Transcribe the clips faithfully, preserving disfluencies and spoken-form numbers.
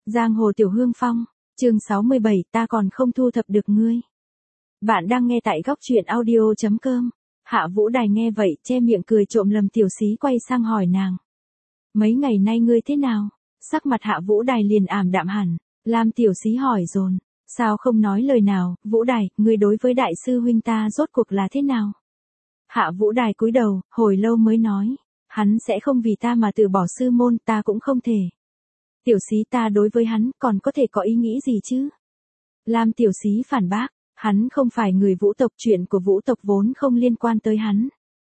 Giang hồ Tiểu Hương Phong, chương sáu mươi bảy, ta còn không thu thập được ngươi. Bạn đang nghe tại góc truyện audio chấm com. Hạ Vũ Đài nghe vậy, che miệng cười trộm lầm Tiểu Xí quay sang hỏi nàng. Mấy ngày nay ngươi thế nào? Sắc mặt Hạ Vũ Đài liền ảm đạm hẳn. Lam Tiểu Xí hỏi dồn, sao không nói lời nào? Vũ Đài, ngươi đối với đại sư huynh ta rốt cuộc là thế nào? Hạ Vũ Đài cúi đầu, hồi lâu mới nói, hắn sẽ không vì ta mà từ bỏ sư môn, ta cũng không thể. Tiểu Xí, ta đối với hắn còn có thể có ý nghĩ gì chứ? Lam Tiểu Xí phản bác, hắn không phải người Vũ tộc, chuyện của Vũ tộc vốn không liên quan tới hắn.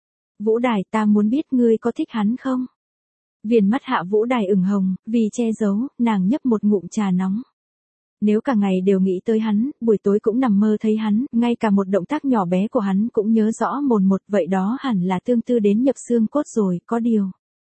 Vũ Đài, ta muốn biết ngươi có thích hắn không? Viền mắt Hạ Vũ Đài ửng hồng, vì che giấu, nàng nhấp một ngụm trà nóng. Nếu cả ngày đều nghĩ tới hắn, buổi tối cũng nằm mơ thấy hắn, ngay cả một động tác nhỏ bé của hắn cũng nhớ rõ mồn một, vậy đó hẳn là tương tư đến nhập xương cốt rồi, có điều.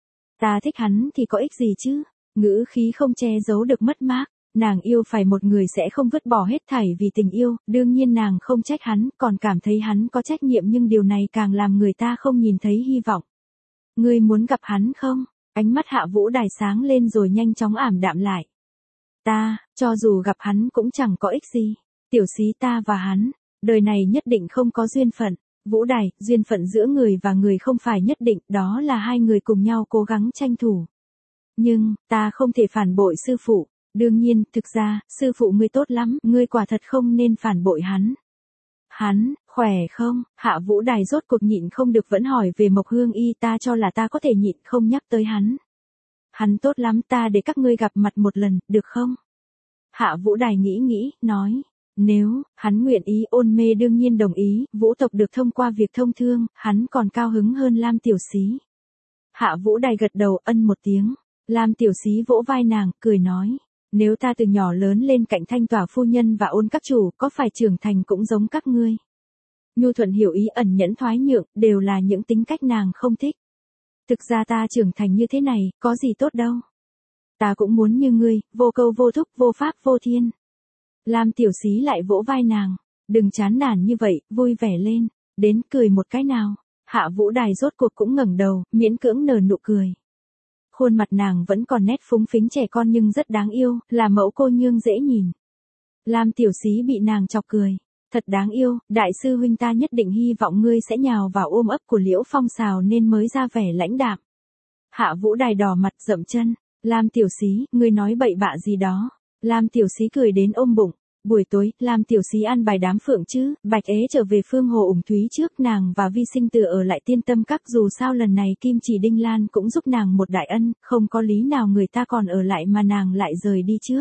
Ta thích hắn thì có ích gì chứ? Ngữ khí không che giấu được mất mát, nàng yêu phải một người sẽ không vứt bỏ hết thảy vì tình yêu, đương nhiên nàng không trách hắn, còn cảm thấy hắn có trách nhiệm, nhưng điều này càng làm người ta không nhìn thấy hy vọng. Ngươi muốn gặp hắn không? Ánh mắt Hạ Vũ Đài sáng lên rồi nhanh chóng ảm đạm lại. Ta, cho dù gặp hắn cũng chẳng có ích gì. Tiểu Xí, ta và hắn, đời này nhất định không có duyên phận. Vũ Đài, duyên phận giữa người và người không phải nhất định, đó là hai người cùng nhau cố gắng tranh thủ. Nhưng, ta không thể phản bội sư phụ. Đương nhiên, thực ra, sư phụ ngươi tốt lắm, ngươi quả thật không nên phản bội hắn. Hắn, khỏe không? Hạ Vũ Đài rốt cuộc nhịn không được vẫn hỏi về Mộc Hương Y, ta cho là ta có thể nhịn không nhắc tới hắn. Hắn tốt lắm, ta để các ngươi gặp mặt một lần, được không? Hạ Vũ Đài nghĩ nghĩ, nói. Nếu, hắn nguyện ý, Ôn Mê đương nhiên đồng ý, Vũ tộc được thông qua việc thông thương, hắn còn cao hứng hơn Lam Tiểu Xí. Hạ Vũ Đài gật đầu, ân một tiếng. Lam Tiểu Xí vỗ vai nàng, cười nói. Nếu ta từ nhỏ lớn lên cạnh Thanh Tỏa phu nhân và Ôn các chủ, có phải trưởng thành cũng giống các ngươi? Nhu thuận hiểu ý, ẩn nhẫn thoái nhượng, đều là những tính cách nàng không thích. Thực ra ta trưởng thành như thế này, có gì tốt đâu. Ta cũng muốn như ngươi, vô câu vô thúc, vô pháp vô thiên. Lam Tiểu Xí lại vỗ vai nàng. Đừng chán nản như vậy, vui vẻ lên. Đến cười một cái nào. Hạ Vũ Đài rốt cuộc cũng ngẩng đầu, miễn cưỡng nở nụ cười. Khuôn mặt nàng vẫn còn nét phúng phính trẻ con nhưng rất đáng yêu, là mẫu cô nương dễ nhìn. Lam Tiểu Xí bị nàng chọc cười. Thật đáng yêu, đại sư huynh ta nhất định hy vọng ngươi sẽ nhào vào ôm ấp của Liễu Phong Sào nên mới ra vẻ lãnh đạm. Hạ Vũ Đài đỏ mặt dậm chân. Lam Tiểu Xí, ngươi nói bậy bạ gì đó. Lam Tiểu Xí cười đến ôm bụng. Buổi tối, Lam Tiểu Xí ăn bài đám phượng chứ, Bạch Ế trở về Phương Hồ Ủng Thúy trước, nàng và Vi Sinh Tử ở lại Tiên Tâm Các, dù sao lần này Kim Chỉ Đinh Lan cũng giúp nàng một đại ân, không có lý nào người ta còn ở lại mà nàng lại rời đi trước.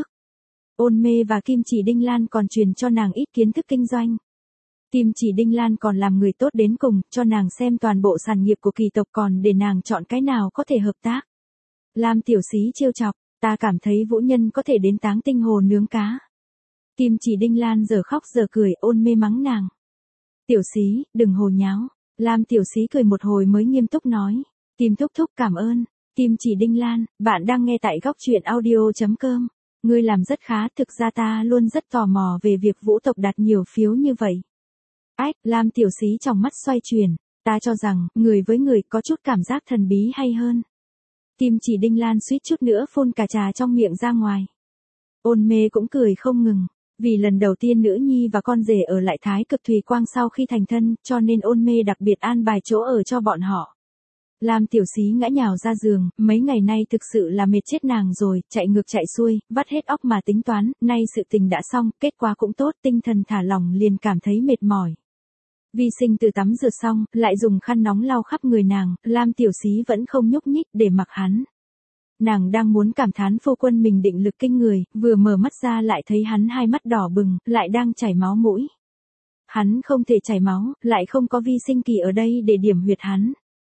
Ôn Mê và Kim Chỉ Đinh Lan còn truyền cho nàng ít kiến thức kinh doanh. Kim Chỉ Đinh Lan còn làm người tốt đến cùng, cho nàng xem toàn bộ sản nghiệp của kỳ tộc còn để nàng chọn cái nào có thể hợp tác. Lam Tiểu Xí trêu chọc, ta cảm thấy Vũ Nhân có thể đến Táng Tinh Hồ nướng cá. Kim Chỉ Đinh Lan giờ khóc giờ cười, Ôn Mê mắng nàng. Tiểu Xí, đừng hồ nháo. Lam Tiểu Xí cười một hồi mới nghiêm túc nói. Kim thúc thúc cảm ơn. Kim Chỉ Đinh Lan, bạn đang nghe tại góc truyện audio chấm com. Ngươi làm rất khá, thực ra ta luôn rất tò mò về việc Vũ tộc đạt nhiều phiếu như vậy. Ách, Lam Tiểu Xí trong mắt xoay chuyển. Ta cho rằng, người với người có chút cảm giác thần bí hay hơn. Kim Chỉ Đinh Lan suýt chút nữa phun cả trà trong miệng ra ngoài. Ôn Mê cũng cười không ngừng. Vì lần đầu tiên nữ nhi và con rể ở lại Thái Cực Thùy Quang sau khi thành thân, cho nên Ôn Mê đặc biệt an bài chỗ ở cho bọn họ. Lam Tiểu Xí ngã nhào ra giường, mấy ngày nay thực sự là mệt chết nàng rồi, chạy ngược chạy xuôi, vắt hết óc mà tính toán, nay sự tình đã xong, kết quả cũng tốt, tinh thần thả lỏng liền cảm thấy mệt mỏi. Vi Sinh Tử tắm rửa xong, lại dùng khăn nóng lau khắp người nàng, Lam Tiểu Xí vẫn không nhúc nhích để mặc hắn. Nàng đang muốn cảm thán phu quân mình định lực kinh người, vừa mở mắt ra lại thấy hắn hai mắt đỏ bừng, lại đang chảy máu mũi. Hắn không thể chảy máu, lại không có Vi Sinh Kỳ ở đây để điểm huyệt hắn.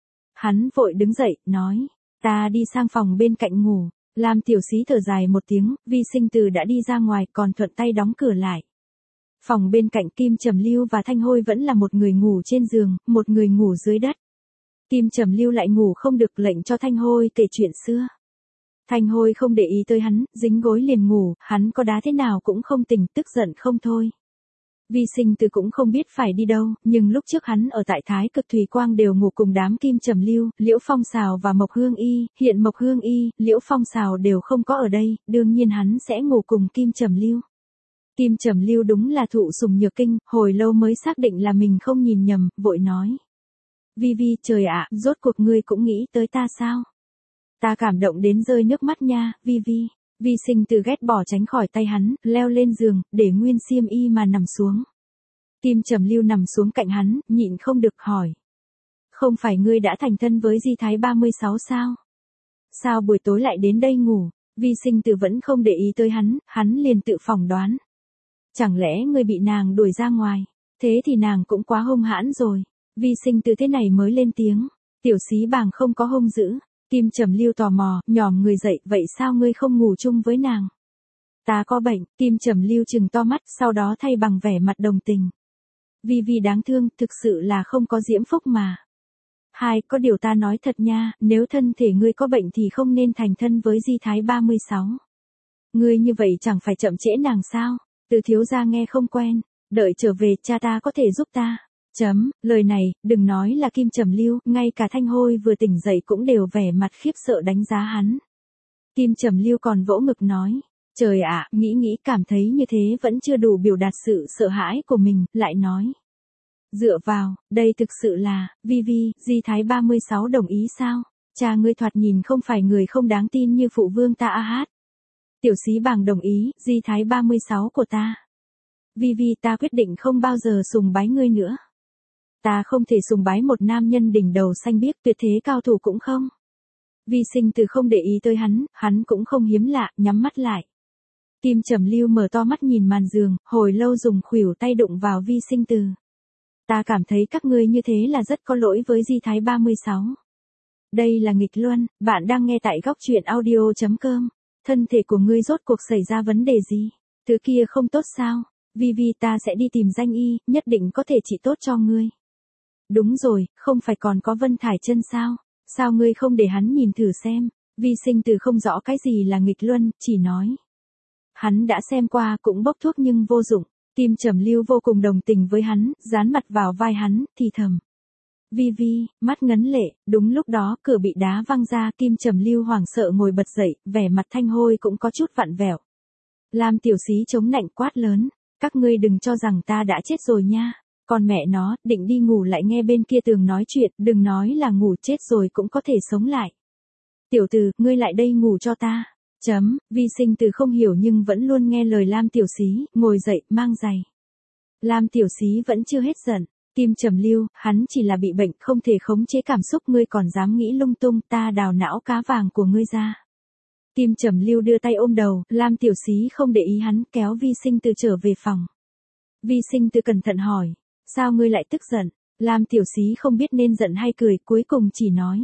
Hắn vội đứng dậy, nói, ta đi sang phòng bên cạnh ngủ. Lam Tiểu Xí thở dài một tiếng, Vi Sinh Tử đã đi ra ngoài còn thuận tay đóng cửa lại. Phòng bên cạnh Kim Trầm Lưu và Thanh Hôi vẫn là một người ngủ trên giường, một người ngủ dưới đất. Kim Trầm Lưu lại ngủ không được, lệnh cho Thanh Hôi kể chuyện xưa. Thanh Hôi không để ý tới hắn, dính gối liền ngủ, hắn có đá thế nào cũng không tỉnh, tức giận không thôi. Vi Sinh Từ cũng không biết phải đi đâu, nhưng lúc trước hắn ở tại Thái Cực Thủy Quang đều ngủ cùng đám Kim Trầm Lưu, Liễu Phong Sào và Mộc Hương Y, hiện Mộc Hương Y, Liễu Phong Sào đều không có ở đây, đương nhiên hắn sẽ ngủ cùng Kim Trầm Lưu. Kim Trầm Lưu đúng là thụ sủng nhược kinh, hồi lâu mới xác định là mình không nhìn nhầm, vội nói. Vi Vi, trời ạ, rốt cuộc ngươi cũng nghĩ tới ta sao? Ta cảm động đến rơi nước mắt nha, Vi Vi. Vi Sinh Từ ghét bỏ tránh khỏi tay hắn, leo lên giường, để nguyên xiêm y mà nằm xuống. Kim Trầm Lưu nằm xuống cạnh hắn, nhịn không được hỏi. Không phải ngươi đã thành thân với Di Thái ba mươi sáu sao? Sao buổi tối lại đến đây ngủ? Vi Sinh Từ vẫn không để ý tới hắn, hắn liền tự phỏng đoán. Chẳng lẽ ngươi bị nàng đuổi ra ngoài? Thế thì nàng cũng quá hung hãn rồi. Vi Sinh Từ thế này mới lên tiếng. Tiểu Xí Bàng không có hung dữ. Kim Trầm Lưu tò mò, nhòm người dậy, vậy sao ngươi không ngủ chung với nàng? Ta có bệnh, Kim Trầm Lưu trừng to mắt, sau đó thay bằng vẻ mặt đồng tình. Vi Vi đáng thương, thực sự là không có diễm phúc mà. Hai, có điều ta nói thật nha, nếu thân thể ngươi có bệnh thì không nên thành thân với Di Thái ba mươi sáu. Ngươi như vậy chẳng phải chậm trễ nàng sao? Từ thiếu gia nghe không quen, đợi trở về cha ta có thể giúp ta. Chấm, lời này, đừng nói là Kim Trầm Lưu, ngay cả Thanh Hôi vừa tỉnh dậy cũng đều vẻ mặt khiếp sợ đánh giá hắn. Kim Trầm Lưu còn vỗ ngực nói, trời ạ, nghĩ nghĩ cảm thấy như thế vẫn chưa đủ biểu đạt sự sợ hãi của mình, lại nói. Dựa vào, đây thực sự là, Vi Vi, Di Thái ba mươi sáu đồng ý sao? Cha ngươi thoạt nhìn không phải người không đáng tin như phụ vương ta a hát. Tiểu Xí Bàng đồng ý, Di Thái ba mươi sáu của ta. Vi Vi, ta quyết định không bao giờ sùng bái ngươi nữa. Ta không thể sùng bái một nam nhân đỉnh đầu xanh biếc tuyệt thế cao thủ cũng không. Vi Sinh Từ không để ý tới hắn, hắn cũng không hiếm lạ, nhắm mắt lại. Kim Trầm Lưu mở to mắt nhìn màn giường, hồi lâu dùng khuỷu tay đụng vào Vi Sinh Từ. Ta cảm thấy các ngươi như thế là rất có lỗi với Di Thái ba mươi sáu. Đây là nghịch luân, bạn đang nghe tại góc truyện audio chấm com. Thân thể của ngươi rốt cuộc xảy ra vấn đề gì? Thứ kia không tốt sao? Vi Vi, ta sẽ đi tìm danh y, nhất định có thể trị tốt cho ngươi. Đúng rồi, không phải còn có Vân Thải Chân sao? Sao ngươi không để hắn nhìn thử xem? Vi Sinh Từ không rõ cái gì là nghịch luân, chỉ nói. Hắn đã xem qua cũng bốc thuốc nhưng vô dụng. Kim Trầm Lưu vô cùng đồng tình với hắn, dán mặt vào vai hắn, thì thầm. Vi Vi, mắt ngấn lệ, đúng lúc đó cửa bị đá văng ra, Kim Trầm Lưu hoảng sợ ngồi bật dậy, vẻ mặt Thanh Hôi cũng có chút vặn vẹo. Lam Tiểu Xí chống nạnh quát lớn, các ngươi đừng cho rằng ta đã chết rồi nha. Còn mẹ nó, định đi ngủ lại nghe bên kia tường nói chuyện, đừng nói là ngủ chết rồi cũng có thể sống lại. Tiểu Từ, ngươi lại đây ngủ cho ta. Chấm, Vi Sinh Từ không hiểu nhưng vẫn luôn nghe lời Lam Tiểu Xí, ngồi dậy, mang giày. Lam Tiểu Xí vẫn chưa hết giận. Kim Trầm Lưu, hắn chỉ là bị bệnh, không thể khống chế cảm xúc, ngươi còn dám nghĩ lung tung, ta đào não cá vàng của ngươi ra. Kim Trầm Lưu đưa tay ôm đầu, Lam Tiểu Xí không để ý hắn, kéo Vi Sinh Từ trở về phòng. Vi Sinh Từ cẩn thận hỏi, sao ngươi lại tức giận? Lam Tiểu Xí không biết nên giận hay cười, cuối cùng chỉ nói.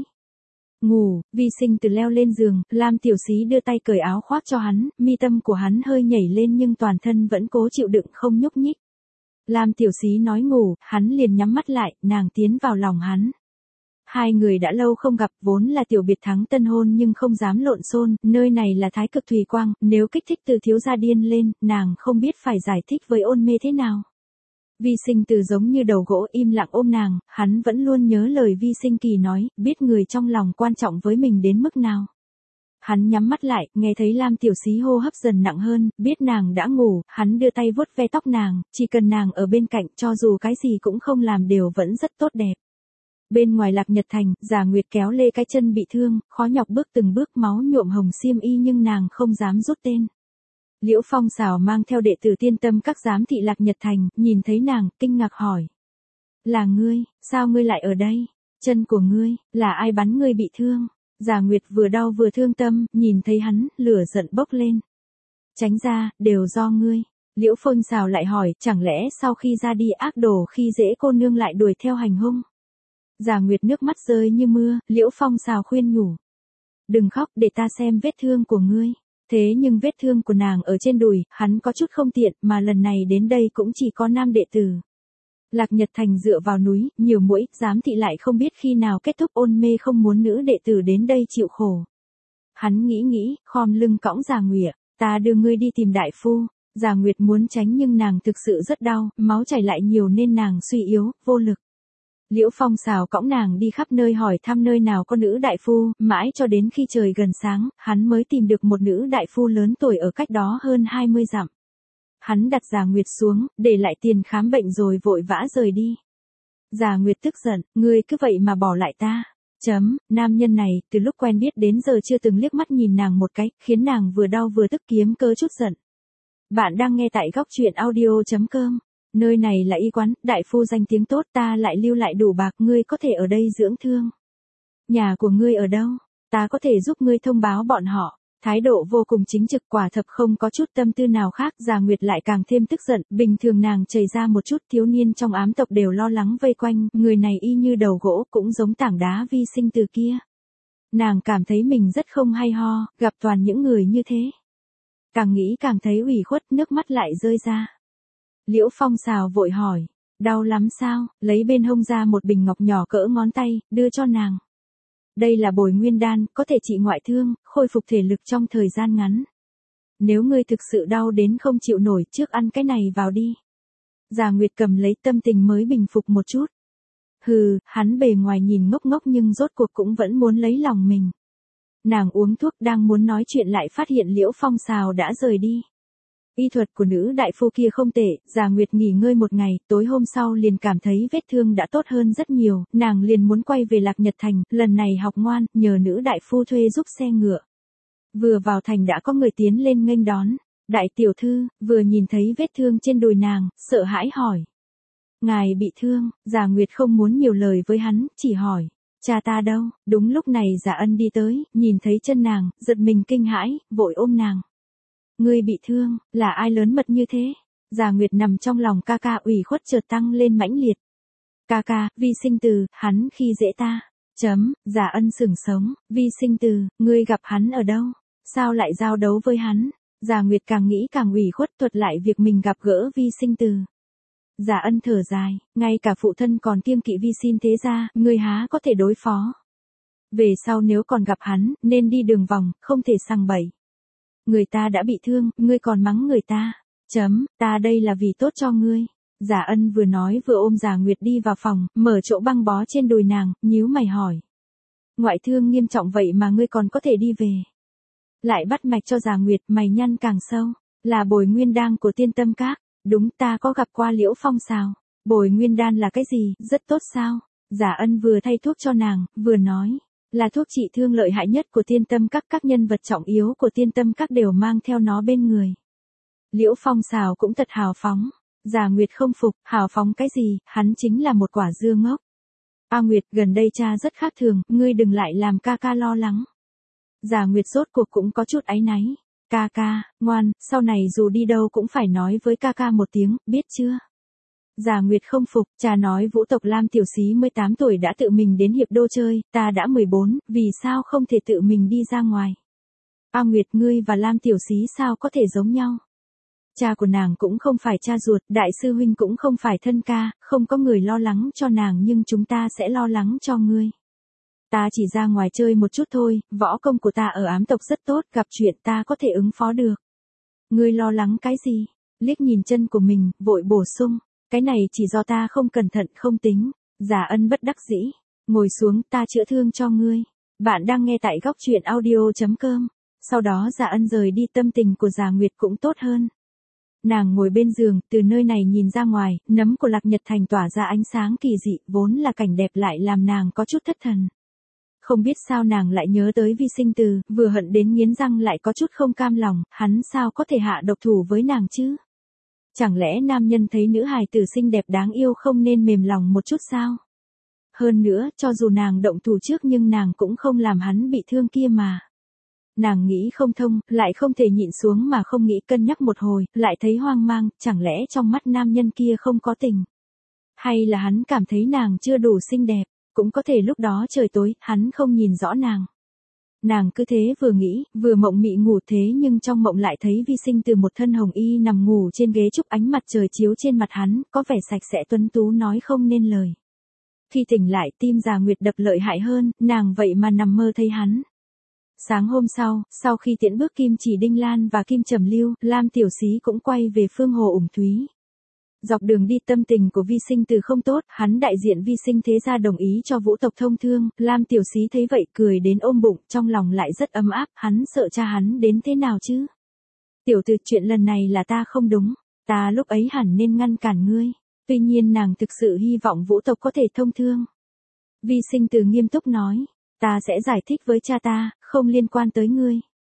Ngủ, Vi Sinh Từ leo lên giường, Lam Tiểu Xí đưa tay cởi áo khoác cho hắn, mi tâm của hắn hơi nhảy lên nhưng toàn thân vẫn cố chịu đựng không nhúc nhích. Lam Tiểu Xí nói ngủ, hắn liền nhắm mắt lại, nàng tiến vào lòng hắn. Hai người đã lâu không gặp, vốn là tiểu biệt thắng tân hôn nhưng không dám lộn xôn, nơi này là Thái Cực Thủy Quang, nếu kích thích từ thiếu gia điên lên, nàng không biết phải giải thích với Ôn Mê thế nào. Vi Sinh Từ giống như đầu gỗ im lặng ôm nàng, hắn vẫn luôn nhớ lời Vi Sinh Kỳ nói, biết người trong lòng quan trọng với mình đến mức nào. Hắn nhắm mắt lại, nghe thấy Lam Tiểu Xí hô hấp dần nặng hơn, biết nàng đã ngủ, hắn đưa tay vuốt ve tóc nàng, chỉ cần nàng ở bên cạnh cho dù cái gì cũng không làm đều vẫn rất tốt đẹp. Bên ngoài Lạc Nhật Thành, Giả Nguyệt kéo lê cái chân bị thương, khó nhọc bước từng bước máu nhuộm hồng xiêm y nhưng nàng không dám rút tên. Liễu Phong Sào mang theo đệ tử Tiên Tâm các giám thị Lạc Nhật Thành, nhìn thấy nàng, kinh ngạc hỏi. Là ngươi, sao ngươi lại ở đây? Chân của ngươi, là ai bắn ngươi bị thương? Giả Nguyệt vừa đau vừa thương tâm, nhìn thấy hắn, lửa giận bốc lên. Tránh ra, đều do ngươi. Liễu Phong Sào lại hỏi, chẳng lẽ sau khi ra đi ác đồ khi dễ cô nương lại đuổi theo hành hung? Giả Nguyệt nước mắt rơi như mưa, Liễu Phong Sào khuyên nhủ. Đừng khóc, để ta xem vết thương của ngươi. Thế nhưng vết thương của nàng ở trên đùi, hắn có chút không tiện, mà lần này đến đây cũng chỉ có nam đệ tử. Lạc Nhật Thành dựa vào núi, nhiều muỗi, giám thị lại không biết khi nào kết thúc, Ôn Mê không muốn nữ đệ tử đến đây chịu khổ. Hắn nghĩ nghĩ, khom lưng cõng Giả Nguyệt, ta đưa ngươi đi tìm đại phu. Già Nguyệt muốn tránh nhưng nàng thực sự rất đau, máu chảy lại nhiều nên nàng suy yếu, vô lực. Liễu Phong Sào cõng nàng đi khắp nơi hỏi thăm nơi nào có nữ đại phu, mãi cho đến khi trời gần sáng, hắn mới tìm được một nữ đại phu lớn tuổi ở cách đó hơn hai mươi dặm. Hắn đặt Già Nguyệt xuống, để lại tiền khám bệnh rồi vội vã rời đi. Già Nguyệt tức giận, ngươi cứ vậy mà bỏ lại ta. Chấm, nam nhân này, từ lúc quen biết đến giờ chưa từng liếc mắt nhìn nàng một cái, khiến nàng vừa đau vừa tức kiếm cớ chút giận. Bạn đang nghe tại góc truyện audio.com. Nơi này là y quán, đại phu danh tiếng tốt, ta lại lưu lại đủ bạc, ngươi có thể ở đây dưỡng thương. Nhà của ngươi ở đâu? Ta có thể giúp ngươi thông báo bọn họ. Thái độ vô cùng chính trực, quả thật không có chút tâm tư nào khác. Già Nguyệt lại càng thêm tức giận, bình thường nàng chảy ra một chút, thiếu niên trong ám tộc đều lo lắng vây quanh, người này y như đầu gỗ, cũng giống tảng đá vi sinh từ kia. Nàng cảm thấy mình rất không hay ho, gặp toàn những người như thế. Càng nghĩ càng thấy ủy khuất, nước mắt lại rơi ra. Liễu Phong Sào vội hỏi, đau lắm sao, lấy bên hông ra một bình ngọc nhỏ cỡ ngón tay, đưa cho nàng. Đây là bồi nguyên đan, có thể trị ngoại thương, khôi phục thể lực trong thời gian ngắn. Nếu ngươi thực sự đau đến không chịu nổi, trước ăn cái này vào đi. Già Nguyệt cầm lấy, tâm tình mới bình phục một chút. Hừ, hắn bề ngoài nhìn ngốc ngốc nhưng rốt cuộc cũng vẫn muốn lấy lòng mình. Nàng uống thuốc đang muốn nói chuyện lại phát hiện Liễu Phong Sào đã rời đi. Y thuật của nữ đại phu kia không tệ, Già Nguyệt nghỉ ngơi một ngày, tối hôm sau liền cảm thấy vết thương đã tốt hơn rất nhiều, nàng liền muốn quay về Lạc Nhật Thành, lần này học ngoan, nhờ nữ đại phu thuê giúp xe ngựa. Vừa vào thành đã có người tiến lên nghênh đón. Đại tiểu thư, vừa nhìn thấy vết thương trên đùi nàng, sợ hãi hỏi. Ngài bị thương, Già Nguyệt không muốn nhiều lời với hắn, chỉ hỏi. Cha ta đâu? Đúng lúc này Già Ân đi tới, nhìn thấy chân nàng, giật mình kinh hãi, vội ôm nàng. Ngươi bị thương, là ai lớn mật như thế? Già Nguyệt nằm trong lòng ca ca, ủy khuất chợt tăng lên mãnh liệt. Ca ca, Vi Sinh Từ, hắn khi dễ ta. Chấm, Già Ân sửng sống, Vi Sinh Từ, ngươi gặp hắn ở đâu? Sao lại giao đấu với hắn? Già Nguyệt càng nghĩ càng ủy khuất, thuật lại việc mình gặp gỡ Vi Sinh Từ. Già Ân thở dài, ngay cả phụ thân còn kiêng kỵ Vi Sinh thế ra, ngươi há có thể đối phó. Về sau nếu còn gặp hắn, nên đi đường vòng, không thể sằng bậy. Người ta đã bị thương, ngươi còn mắng người ta. Chấm, ta đây là vì tốt cho ngươi. Già Ân vừa nói vừa ôm Già Nguyệt đi vào phòng, mở chỗ băng bó trên đùi nàng, nhíu mày hỏi. Ngoại thương nghiêm trọng vậy mà ngươi còn có thể đi về. Lại bắt mạch cho Già Nguyệt, mày nhăn càng sâu. Là bồi nguyên đan của Tiên Tâm Các. Đúng, ta có gặp qua Liễu Phong Sào. Bồi nguyên đan là cái gì, rất tốt sao? Già Ân vừa thay thuốc cho nàng, vừa nói. Là thuốc trị thương lợi hại nhất của Tiên Tâm Các, các nhân vật trọng yếu của Tiên Tâm Các đều mang theo nó bên người. Liễu Phong Sào cũng thật hào phóng. Già Nguyệt không phục, hào phóng cái gì, hắn chính là một quả dưa ngốc. A Nguyệt, gần đây cha rất khác thường, ngươi đừng lại làm ca ca lo lắng. Già Nguyệt rốt cuộc cũng có chút áy náy. Ca ca, ngoan, sau này dù đi đâu cũng phải nói với ca ca một tiếng, biết chưa? Già Nguyệt không phục, cha nói Vũ tộc Lam tiểu xí mười tám tuổi đã tự mình đến hiệp đô chơi, ta đã mười bốn, vì sao không thể tự mình đi ra ngoài? A Nguyệt, ngươi và Lam tiểu xí sao có thể giống nhau? Cha của nàng cũng không phải cha ruột, đại sư huynh cũng không phải thân ca, không có người lo lắng cho nàng nhưng chúng ta sẽ lo lắng cho ngươi. Ta chỉ ra ngoài chơi một chút thôi, võ công của ta ở ám tộc rất tốt, gặp chuyện ta có thể ứng phó được. Ngươi lo lắng cái gì? Liếc nhìn chân của mình, vội bổ sung. Cái này chỉ do ta không cẩn thận không tính. Già Ân bất đắc dĩ. Ngồi xuống, ta chữa thương cho ngươi. Bạn đang nghe tại góc truyện audio.com. Sau đó Già Ân rời đi, tâm tình của Già Nguyệt cũng tốt hơn. Nàng ngồi bên giường, từ nơi này nhìn ra ngoài, nấm của Lạc Nhật Thành tỏa ra ánh sáng kỳ dị, vốn là cảnh đẹp lại làm nàng có chút thất thần. Không biết sao nàng lại nhớ tới Vi Sinh Từ, vừa hận đến nghiến răng lại có chút không cam lòng, hắn sao có thể hạ độc thủ với nàng chứ? Chẳng lẽ nam nhân thấy nữ hài tử xinh đẹp đáng yêu không nên mềm lòng một chút sao? Hơn nữa, cho dù nàng động thủ trước nhưng nàng cũng không làm hắn bị thương kia mà. Nàng nghĩ không thông, lại không thể nhịn xuống mà không nghĩ, cân nhắc một hồi, lại thấy hoang mang, chẳng lẽ trong mắt nam nhân kia không có tình? Hay là hắn cảm thấy nàng chưa đủ xinh đẹp? Cũng có thể lúc đó trời tối, hắn không nhìn rõ nàng. Nàng cứ thế vừa nghĩ, vừa mộng mị ngủ, thế nhưng trong mộng lại thấy Vi Sinh Từ một thân hồng y nằm ngủ trên ghế trúc, ánh mặt trời chiếu trên mặt hắn, có vẻ sạch sẽ tuấn tú nói không nên lời. Khi tỉnh lại, tim Già Nguyệt đập lợi hại hơn, nàng vậy mà nằm mơ thấy hắn. Sáng hôm sau, sau khi tiễn bước Kim Chỉ Đinh Lan và Kim Trầm Lưu, Lam Tiểu Xí cũng quay về Phương Hồ Ủng Thúy. Dọc đường đi tâm tình của Vi Sinh Từ không tốt, hắn đại diện Vi Sinh thế gia đồng ý cho Vũ tộc thông thương, Lam Tiểu Xí thấy vậy cười đến ôm bụng, trong lòng lại rất ấm áp, hắn sợ cha hắn đến thế nào chứ. Tiểu Từ, chuyện lần này là ta không đúng, ta lúc ấy hẳn nên ngăn cản ngươi, tuy nhiên nàng thực sự hy vọng Vũ tộc có thể thông thương. Vi Sinh Từ nghiêm túc nói, ta sẽ giải thích với cha ta, không liên quan tới ngươi.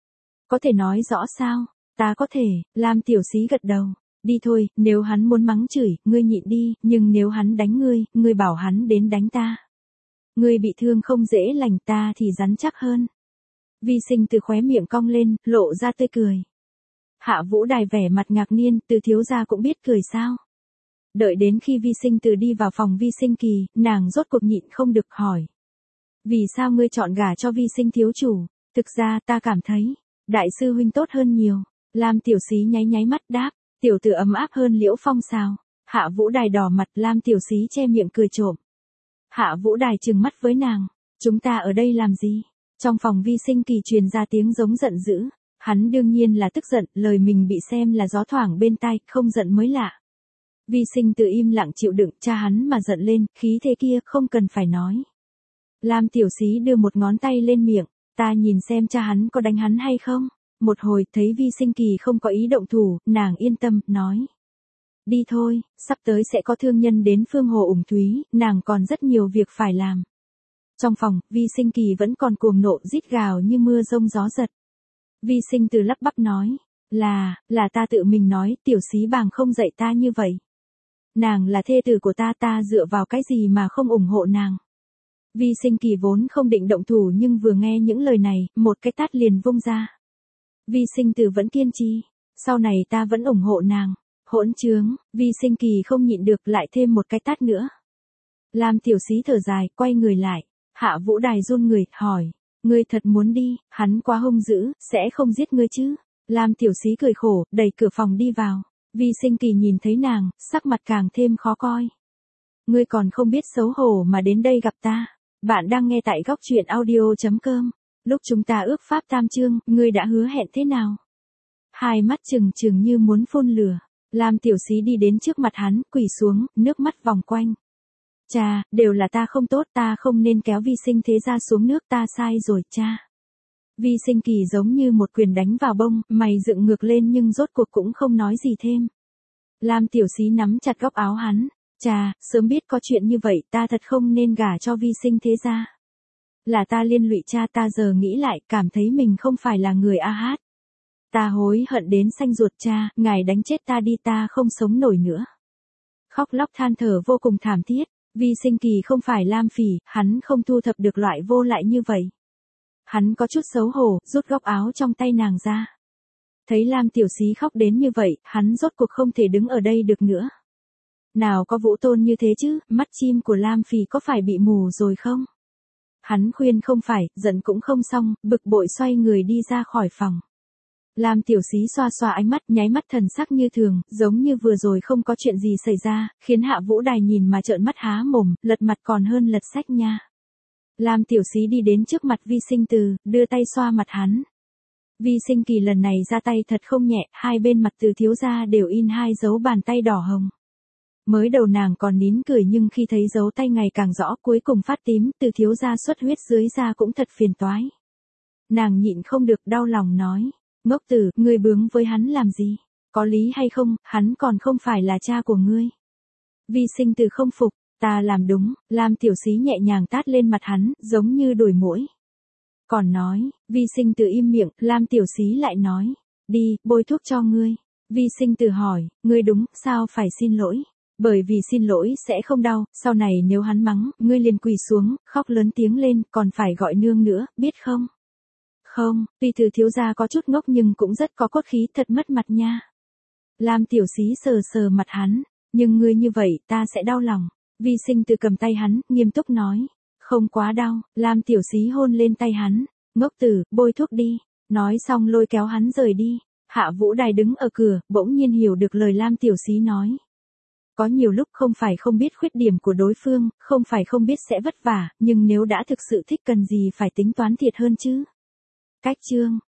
Có thể nói rõ sao? Ta có thể, Lam Tiểu Xí gật đầu. Đi thôi, nếu hắn muốn mắng chửi, ngươi nhịn đi, nhưng nếu hắn đánh ngươi, ngươi bảo hắn đến đánh ta. Ngươi bị thương không dễ lành, ta thì rắn chắc hơn. Vi Sinh Từ khóe miệng cong lên, lộ ra tươi cười. Hạ Vũ Đài vẻ mặt ngạc nhiên, Từ thiếu gia cũng biết cười sao? Đợi đến khi Vi Sinh Từ đi vào phòng Vi Sinh Kỳ, nàng rốt cuộc nhịn không được hỏi. Vì sao ngươi chọn gả cho Vi Sinh thiếu chủ? Thực ra ta cảm thấy, đại sư huynh tốt hơn nhiều. Lam Tiểu Xí nháy nháy mắt đáp, tiểu tử ấm áp hơn Liễu Phong sao? Hạ Vũ Đài đỏ mặt, Lam Tiểu Xí che miệng cười trộm. Hạ Vũ Đài trừng mắt với nàng, chúng ta ở đây làm gì? Trong phòng Vi Sinh Kỳ truyền ra tiếng giống giận dữ. Hắn đương nhiên là tức giận, lời mình bị xem là gió thoảng bên tai, không giận mới lạ. Vi Sinh Từ im lặng chịu đựng, cha hắn mà giận lên, khí thế kia không cần phải nói. Lam Tiểu Xí đưa một ngón tay lên miệng, ta nhìn xem cha hắn có đánh hắn hay không. Một hồi thấy Vi Sinh Kỳ không có ý động thủ, nàng yên tâm, nói. Đi thôi, sắp tới sẽ có thương nhân đến Phương Hồ Ủng Thúy, nàng còn rất nhiều việc phải làm. Trong phòng, Vi Sinh Kỳ vẫn còn cuồng nộ rít gào như mưa rông gió giật. Vi Sinh Từ lắp bắp nói, là, là ta tự mình nói, Tiểu Xí bàng không dạy ta như vậy. Nàng là thê tử của ta, ta dựa vào cái gì mà không ủng hộ nàng. Vi Sinh Kỳ vốn không định động thủ nhưng vừa nghe những lời này, một cái tát liền vung ra. Vi Sinh Từ vẫn kiên trì, sau này ta vẫn ủng hộ nàng. Hỗn trướng, Vi Sinh Kỳ không nhịn được lại thêm một cái tát nữa. Lam Tiểu Xí thở dài, quay người lại. Hạ Vũ Đài run người, hỏi, ngươi thật muốn đi, hắn quá hung dữ, sẽ không giết ngươi chứ. Lam Tiểu Xí cười khổ, đẩy cửa phòng đi vào. Vi Sinh Kỳ nhìn thấy nàng, sắc mặt càng thêm khó coi. Ngươi còn không biết xấu hổ mà đến đây gặp ta. Bạn đang nghe tại góc truyện audio chấm com. Lúc chúng ta ước pháp tam chương, ngươi đã hứa hẹn thế nào? Hai mắt trừng trừng như muốn phun lửa. Lam Tiểu Xí đi đến trước mặt hắn, quỳ xuống, nước mắt vòng quanh. Cha, đều là ta không tốt, ta không nên kéo Vi Sinh thế gia xuống nước, ta sai rồi cha. Vi Sinh Kỳ giống như một quyền đánh vào bông, mày dựng ngược lên nhưng rốt cuộc cũng không nói gì thêm. Lam Tiểu Xí nắm chặt góc áo hắn. Cha, sớm biết có chuyện như vậy, ta thật không nên gả cho Vi Sinh thế gia. Là ta liên lụy cha, ta giờ nghĩ lại, cảm thấy mình không phải là người a hát. Ta hối hận đến xanh ruột, cha, ngài đánh chết ta đi, ta không sống nổi nữa. Khóc lóc than thở vô cùng thảm thiết. Vi Sinh Kỳ không phải Lam Phỉ, hắn không thu thập được loại vô lại như vậy. Hắn có chút xấu hổ, rút góc áo trong tay nàng ra. Thấy Lam Tiểu Xí khóc đến như vậy, hắn rốt cuộc không thể đứng ở đây được nữa. Nào có vũ tôn như thế chứ, mắt chim của Lam Phỉ có phải bị mù rồi không? Hắn khuyên không phải, giận cũng không xong, bực bội xoay người đi ra khỏi phòng. Lam Tiểu Xí xoa xoa ánh mắt, nháy mắt thần sắc như thường, giống như vừa rồi không có chuyện gì xảy ra, khiến Hạ Vũ Đài nhìn mà trợn mắt há mồm, lật mặt còn hơn lật sách nha. Lam Tiểu Xí đi đến trước mặt Vi Sinh Từ, đưa tay xoa mặt hắn. Vi Sinh Kỳ lần này ra tay thật không nhẹ, hai bên mặt Từ thiếu gia đều in hai dấu bàn tay đỏ hồng. Mới đầu nàng còn nín cười nhưng khi thấy dấu tay ngày càng rõ, cuối cùng phát tím, Từ thiếu gia xuất huyết dưới da cũng thật phiền toái. Nàng nhịn không được đau lòng nói, ngốc tử, ngươi bướng với hắn làm gì? Có lý hay không, hắn còn không phải là cha của ngươi. Vi Sinh Từ không phục, ta làm đúng, Lam Tiểu Xí nhẹ nhàng tát lên mặt hắn, giống như đuổi muỗi. Còn nói, Vi Sinh Từ im miệng, Lam Tiểu Xí lại nói, đi, bôi thuốc cho ngươi. Vi Sinh Từ hỏi, ngươi đúng, sao phải xin lỗi? Bởi vì xin lỗi sẽ không đau, sau này nếu hắn mắng, ngươi liền quỳ xuống, khóc lớn tiếng lên, còn phải gọi nương nữa, biết không? Không, tuy Từ thiếu gia có chút ngốc nhưng cũng rất có cốt khí, thật mất mặt nha. Lam Tiểu Xí sờ sờ mặt hắn, nhưng ngươi như vậy, ta sẽ đau lòng. Vi Sinh Từ cầm tay hắn, nghiêm túc nói, không quá đau. Lam Tiểu Xí hôn lên tay hắn, ngốc tử, bôi thuốc đi. Nói xong lôi kéo hắn rời đi. Hạ Vũ Đài đứng ở cửa, bỗng nhiên hiểu được lời Lam Tiểu Xí nói. Có nhiều lúc không phải không biết khuyết điểm của đối phương, không phải không biết sẽ vất vả, nhưng nếu đã thực sự thích cần gì phải tính toán thiệt hơn chứ. Cách chương